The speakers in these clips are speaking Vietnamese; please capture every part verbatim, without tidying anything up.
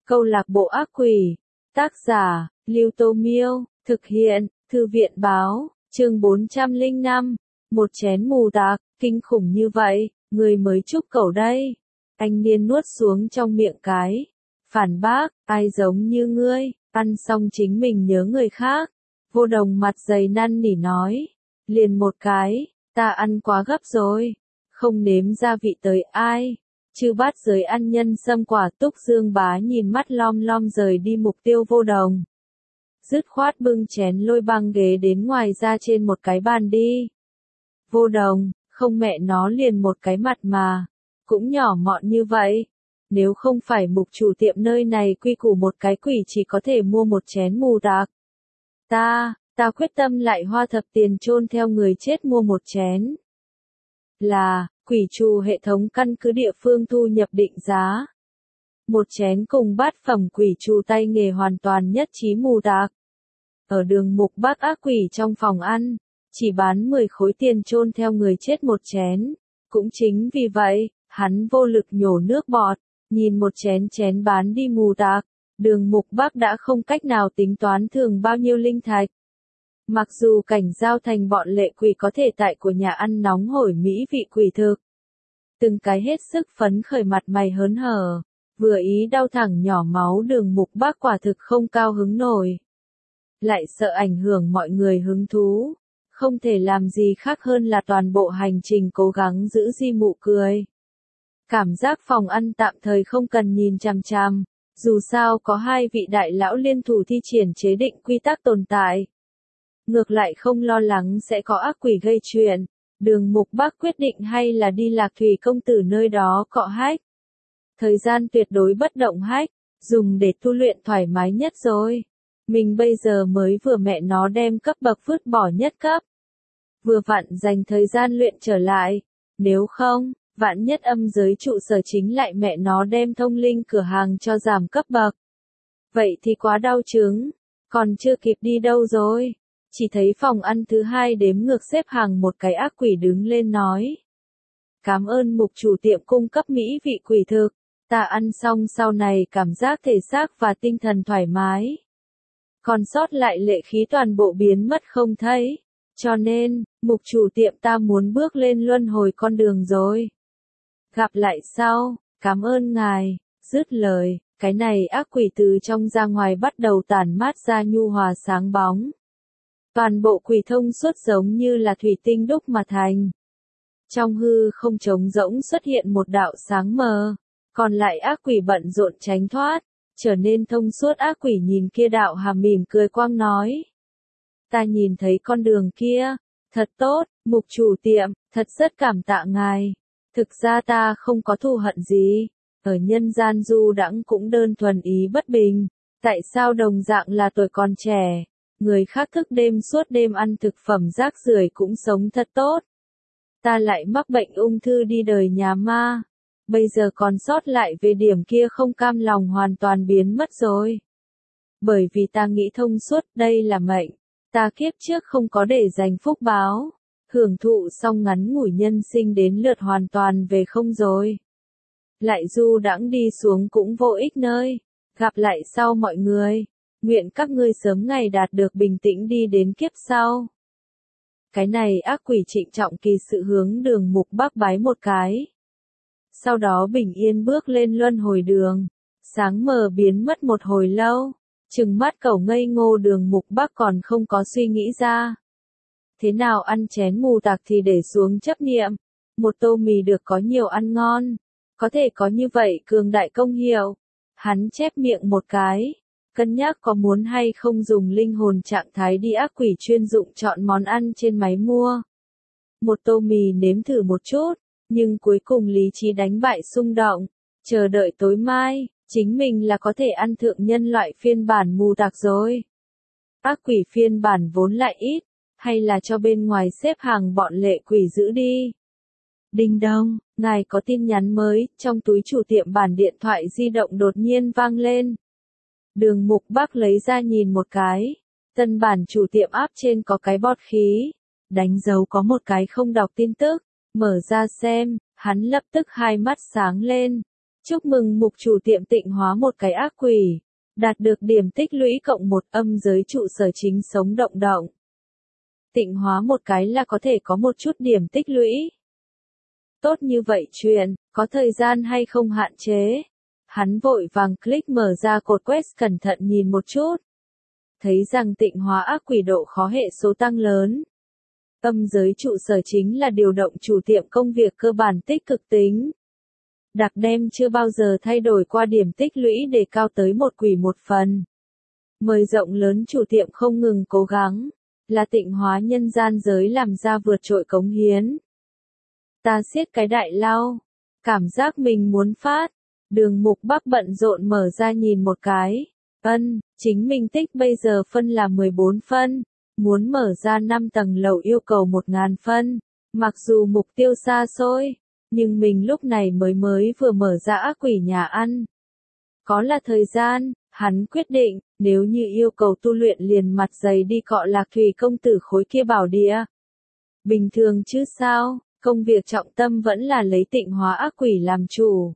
Câu lạc bộ ác quỷ. Tác giả, Lưu Tô Miêu. Thực hiện, Thư viện báo. Chương bốn trăm lẻ năm. Một chén mù tạc, kinh khủng như vậy, người mới chúc cậu đây. Anh niên nuốt xuống trong miệng cái. Phản bác, ai giống như ngươi, ăn xong chính mình nhớ người khác. Vô Đồng mặt dày năn nỉ nói. Liền một cái, ta ăn quá gấp rồi. Không nếm gia vị tới ai. Chư bát giới ăn nhân sâm quả. Túc Dương Bá nhìn mắt lom lom rời đi mục tiêu Vô Đồng. Dứt khoát bưng chén lôi băng ghế đến ngoài ra trên một cái bàn đi. Vô Đồng, không mẹ nó liền một cái mặt mà. Cũng nhỏ mọn như vậy. Nếu không phải mục chủ tiệm nơi này quy củ một cái quỷ chỉ có thể mua một chén mù tạc. Ta, ta quyết tâm lại hoa thập tiền chôn theo người chết mua một chén. Là, quỷ trù hệ thống căn cứ địa phương thu nhập định giá. Một chén cùng bát phẩm quỷ trù tay nghề hoàn toàn nhất trí mù tạc. Ở đường mục Bắc ác quỷ trong phòng ăn, chỉ bán mười khối tiền chôn theo người chết một chén. Cũng chính vì vậy, hắn vô lực nhổ nước bọt, nhìn một chén chén bán đi mù tạc. Đường mục Bắc đã không cách nào tính toán thường bao nhiêu linh thạch. Mặc dù cảnh giao thành bọn lệ quỷ có thể tại của nhà ăn nóng hổi mỹ vị quỷ thực. Từng cái hết sức phấn khởi mặt mày hớn hở, vừa ý đau thẳng nhỏ máu đường mục Bắc quả thực không cao hứng nổi. Lại sợ ảnh hưởng mọi người hứng thú, không thể làm gì khác hơn là toàn bộ hành trình cố gắng giữ di mụ cười. Cảm giác phòng ăn tạm thời không cần nhìn chằm chằm, dù sao có hai vị đại lão liên thủ thi triển chế định quy tắc tồn tại. Ngược lại không lo lắng sẽ có ác quỷ gây chuyện, đường mục Bắc quyết định hay là đi Lạc Thủy công tử nơi đó cọ hách. Thời gian tuyệt đối bất động hách, dùng để tu luyện thoải mái nhất rồi. Mình bây giờ mới vừa mẹ nó đem cấp bậc vứt bỏ nhất cấp. Vừa vặn dành thời gian luyện trở lại, nếu không, vạn nhất âm giới trụ sở chính lại mẹ nó đem thông linh cửa hàng cho giảm cấp bậc. Vậy thì quá đau chứng, còn chưa kịp đi đâu rồi. Chỉ thấy phòng ăn thứ hai đếm ngược xếp hàng một cái ác quỷ đứng lên nói. Cảm ơn mục chủ tiệm cung cấp mỹ vị quỷ thực, ta ăn xong sau này cảm giác thể xác và tinh thần thoải mái. Còn sót lại lệ khí toàn bộ biến mất không thấy, cho nên, mục chủ tiệm ta muốn bước lên luân hồi con đường rồi. Gặp lại sau, cảm ơn ngài, dứt lời, cái này ác quỷ từ trong ra ngoài bắt đầu tản mát ra nhu hòa sáng bóng. Toàn bộ quỷ thông suốt giống như là thủy tinh đúc mà thành. Trong hư không trống rỗng xuất hiện một đạo sáng mờ, còn lại ác quỷ bận rộn tránh thoát, trở nên thông suốt ác quỷ nhìn kia đạo hàm mỉm cười quang nói. Ta nhìn thấy con đường kia, thật tốt, mục chủ tiệm, thật rất cảm tạ ngài. Thực ra ta không có thù hận gì, ở nhân gian du đãng cũng đơn thuần ý bất bình. Tại sao đồng dạng là tuổi còn trẻ, người khác thức đêm suốt đêm ăn thực phẩm rác rưởi cũng sống thật tốt. Ta lại mắc bệnh ung thư đi đời nhà ma. Bây giờ còn sót lại về điểm kia không cam lòng hoàn toàn biến mất rồi. Bởi vì ta nghĩ thông suốt đây là mệnh. Ta kiếp trước không có để dành phúc báo. Hưởng thụ xong ngắn ngủi nhân sinh đến lượt hoàn toàn về không rồi. Lại du đãng đi xuống cũng vô ích nơi. Gặp lại sau mọi người. Nguyện các ngươi sớm ngày đạt được bình tĩnh đi đến kiếp sau. Cái này ác quỷ trịnh trọng kỳ sự hướng đường mục Bắc bái một cái. Sau đó bình yên bước lên luân hồi đường. Sáng mờ biến mất một hồi lâu. Trừng mắt cẩu ngây ngô đường mục Bắc còn không có suy nghĩ ra. Thế nào ăn chén mù tạc thì để xuống chấp niệm. Một tô mì được có nhiều ăn ngon. Có thể có như vậy cường đại công hiệu. Hắn chép miệng một cái. Cân nhắc có muốn hay không dùng linh hồn trạng thái đi ác quỷ chuyên dụng chọn món ăn trên máy mua. Một tô mì nếm thử một chút, nhưng cuối cùng lý trí đánh bại xung động, chờ đợi tối mai, chính mình là có thể ăn thượng nhân loại phiên bản mù tạc rồi. Ác quỷ phiên bản vốn lại ít, hay là cho bên ngoài xếp hàng bọn lệ quỷ giữ đi. Đinh đông, ngài có tin nhắn mới, trong túi chủ tiệm bản điện thoại di động đột nhiên vang lên. Đường mục Bắc lấy ra nhìn một cái, tân bản chủ tiệm áp trên có cái bọt khí, đánh dấu có một cái không đọc tin tức, mở ra xem, hắn lập tức hai mắt sáng lên, Chúc mừng mục chủ tiệm tịnh hóa một cái ác quỷ. Đạt được điểm tích lũy cộng một âm giới trụ sở chính sống động động. Tịnh hóa một cái là có thể có một chút điểm tích lũy. Tốt như vậy chuyện, có thời gian hay không hạn chế. Hắn vội vàng click mở ra cột quest cẩn thận nhìn một chút. Thấy rằng tịnh hóa ác quỷ độ khó hệ số tăng lớn. Âm giới trụ sở chính là điều động chủ tiệm công việc cơ bản tích cực tính. Đặc đem chưa bao giờ thay đổi qua điểm tích lũy để cao tới một quỷ một phần. Mời rộng lớn chủ tiệm không ngừng cố gắng, là tịnh hóa nhân gian giới làm ra vượt trội cống hiến. Ta siết cái đại lao, cảm giác mình muốn phát, đường mục bắc bận rộn mở ra nhìn một cái. Ân, chính mình tích bây giờ phân là mười bốn phân, muốn mở ra năm tầng lầu yêu cầu một nghìn phân, mặc dù mục tiêu xa xôi. Nhưng mình lúc này mới mới vừa mở ra ác quỷ nhà ăn. Có là thời gian, hắn quyết định, nếu như yêu cầu tu luyện liền mặt dày đi cọ lạc thủy công tử khối kia bảo địa. Bình thường chứ sao, công việc trọng tâm vẫn là lấy tịnh hóa ác quỷ làm chủ.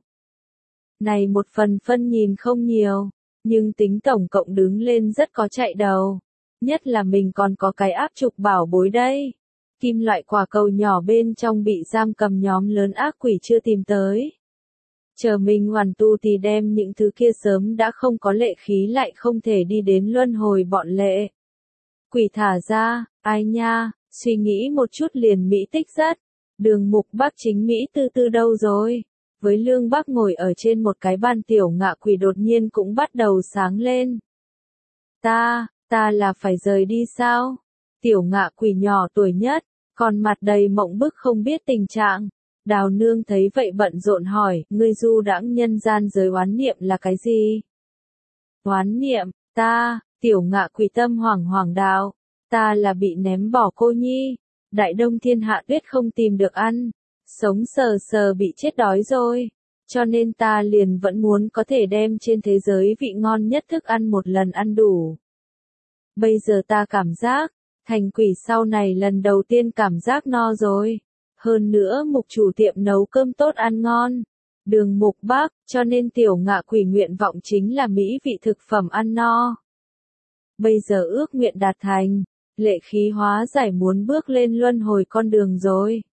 Này một phần phân nhìn không nhiều, nhưng tính tổng cộng đứng lên rất có chạy đầu. Nhất là mình còn có cái áp trục bảo bối đây. Kim loại quả cầu nhỏ bên trong bị giam cầm nhóm lớn ác quỷ chưa tìm tới. Chờ mình hoàn tu thì đem những thứ kia sớm đã không có lệ khí lại không thể đi đến luân hồi bọn lệ. Quỷ thả ra, ai nha, suy nghĩ một chút liền Mỹ tích rất. Đường mục bắc chính Mỹ tư tư đâu rồi? Với lương bắc ngồi ở trên một cái bàn tiểu ngạ quỷ đột nhiên cũng bắt đầu sáng lên. Ta, ta là phải rời đi sao? Tiểu ngạ quỷ nhỏ tuổi nhất. Còn mặt đầy mộng bức không biết tình trạng. Đào nương thấy vậy bận rộn hỏi, ngươi du đãng nhân gian giới oán niệm là cái gì? Oán niệm, ta, tiểu ngạ quỷ tâm hoảng hoảng đạo, ta là bị ném bỏ cô nhi. Đại đông thiên hạ tuyết không tìm được ăn. Sống sờ sờ bị chết đói rồi. Cho nên ta liền vẫn muốn có thể đem trên thế giới vị ngon nhất thức ăn một lần ăn đủ. Bây giờ ta cảm giác, thành quỷ sau này lần đầu tiên cảm giác no rồi. Hơn nữa mục chủ tiệm nấu cơm tốt ăn ngon. Đường mục bắc, cho nên tiểu ngạ quỷ nguyện vọng chính là mỹ vị thực phẩm ăn no. Bây giờ ước nguyện đạt thành, lệ khí hóa giải muốn bước lên luân hồi con đường rồi.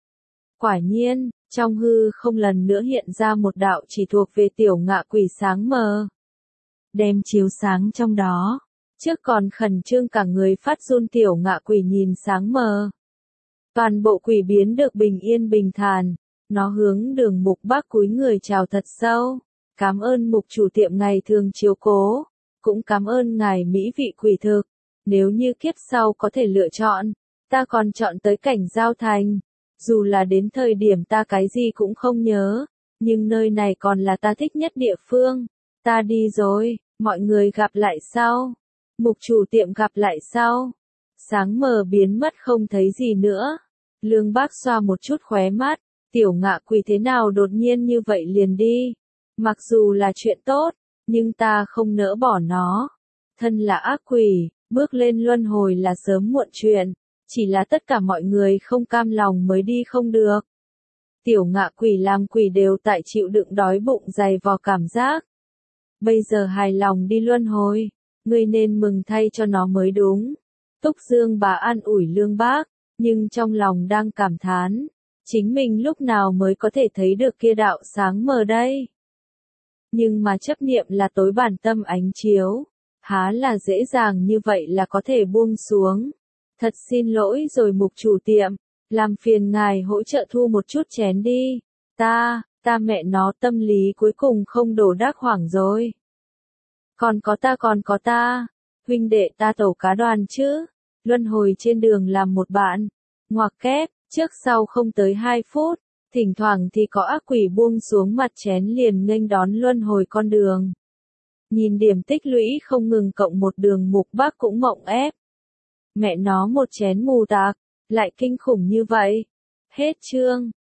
Quả nhiên, trong hư không lần nữa hiện ra một đạo chỉ thuộc về tiểu ngạ quỷ sáng mờ. Đem chiếu sáng trong đó. Trước còn khẩn trương cả người phát run tiểu ngạ quỷ nhìn sáng mờ. Toàn bộ quỷ biến được bình yên bình thản. Nó hướng đường mục bắc cúi người chào thật sâu. Cảm ơn mục chủ tiệm ngày thường chiếu cố. Cũng cảm ơn ngài mỹ vị quỷ thực. Nếu như kiếp sau có thể lựa chọn, ta còn chọn tới cảnh giao thành. Dù là đến thời điểm ta cái gì cũng không nhớ. Nhưng nơi này còn là ta thích nhất địa phương. Ta đi rồi, mọi người gặp lại sau. Mục chủ tiệm gặp lại sau. Sáng mờ biến mất không thấy gì nữa. Lương bác xoa một chút khóe mắt. Tiểu ngạ quỷ thế nào đột nhiên như vậy liền đi. Mặc dù là chuyện tốt, nhưng ta không nỡ bỏ nó. Thân là ác quỷ, bước lên luân hồi là sớm muộn chuyện. Chỉ là tất cả mọi người không cam lòng mới đi không được. Tiểu ngạ quỷ làm quỷ đều tại chịu đựng đói bụng dày vò cảm giác. Bây giờ hài lòng đi luân hồi. Ngươi nên mừng thay cho nó mới đúng. Túc Dương bà an ủi Lương Bác, nhưng trong lòng đang cảm thán. Chính mình lúc nào mới có thể thấy được kia đạo sáng mờ đây. Nhưng mà chấp niệm là tối bản tâm ánh chiếu. Há là dễ dàng như vậy là có thể buông xuống. Thật xin lỗi rồi mục chủ tiệm. Làm phiền ngài hỗ trợ thu một chút chén đi. Ta, ta mẹ nó tâm lý cuối cùng không đổ đắc hoảng rồi. Còn có ta còn có ta, huynh đệ ta tẩu cá đoàn chứ, luân hồi trên đường làm một bạn, ngoặc kép, trước sau không tới hai phút, thỉnh thoảng thì có ác quỷ buông xuống mặt chén liền nghênh đón luân hồi con đường. Nhìn điểm tích lũy không ngừng cộng một đường mục bắc cũng mộng ép. Mẹ nó một chén mù tạc, lại kinh khủng như vậy. Hết chương.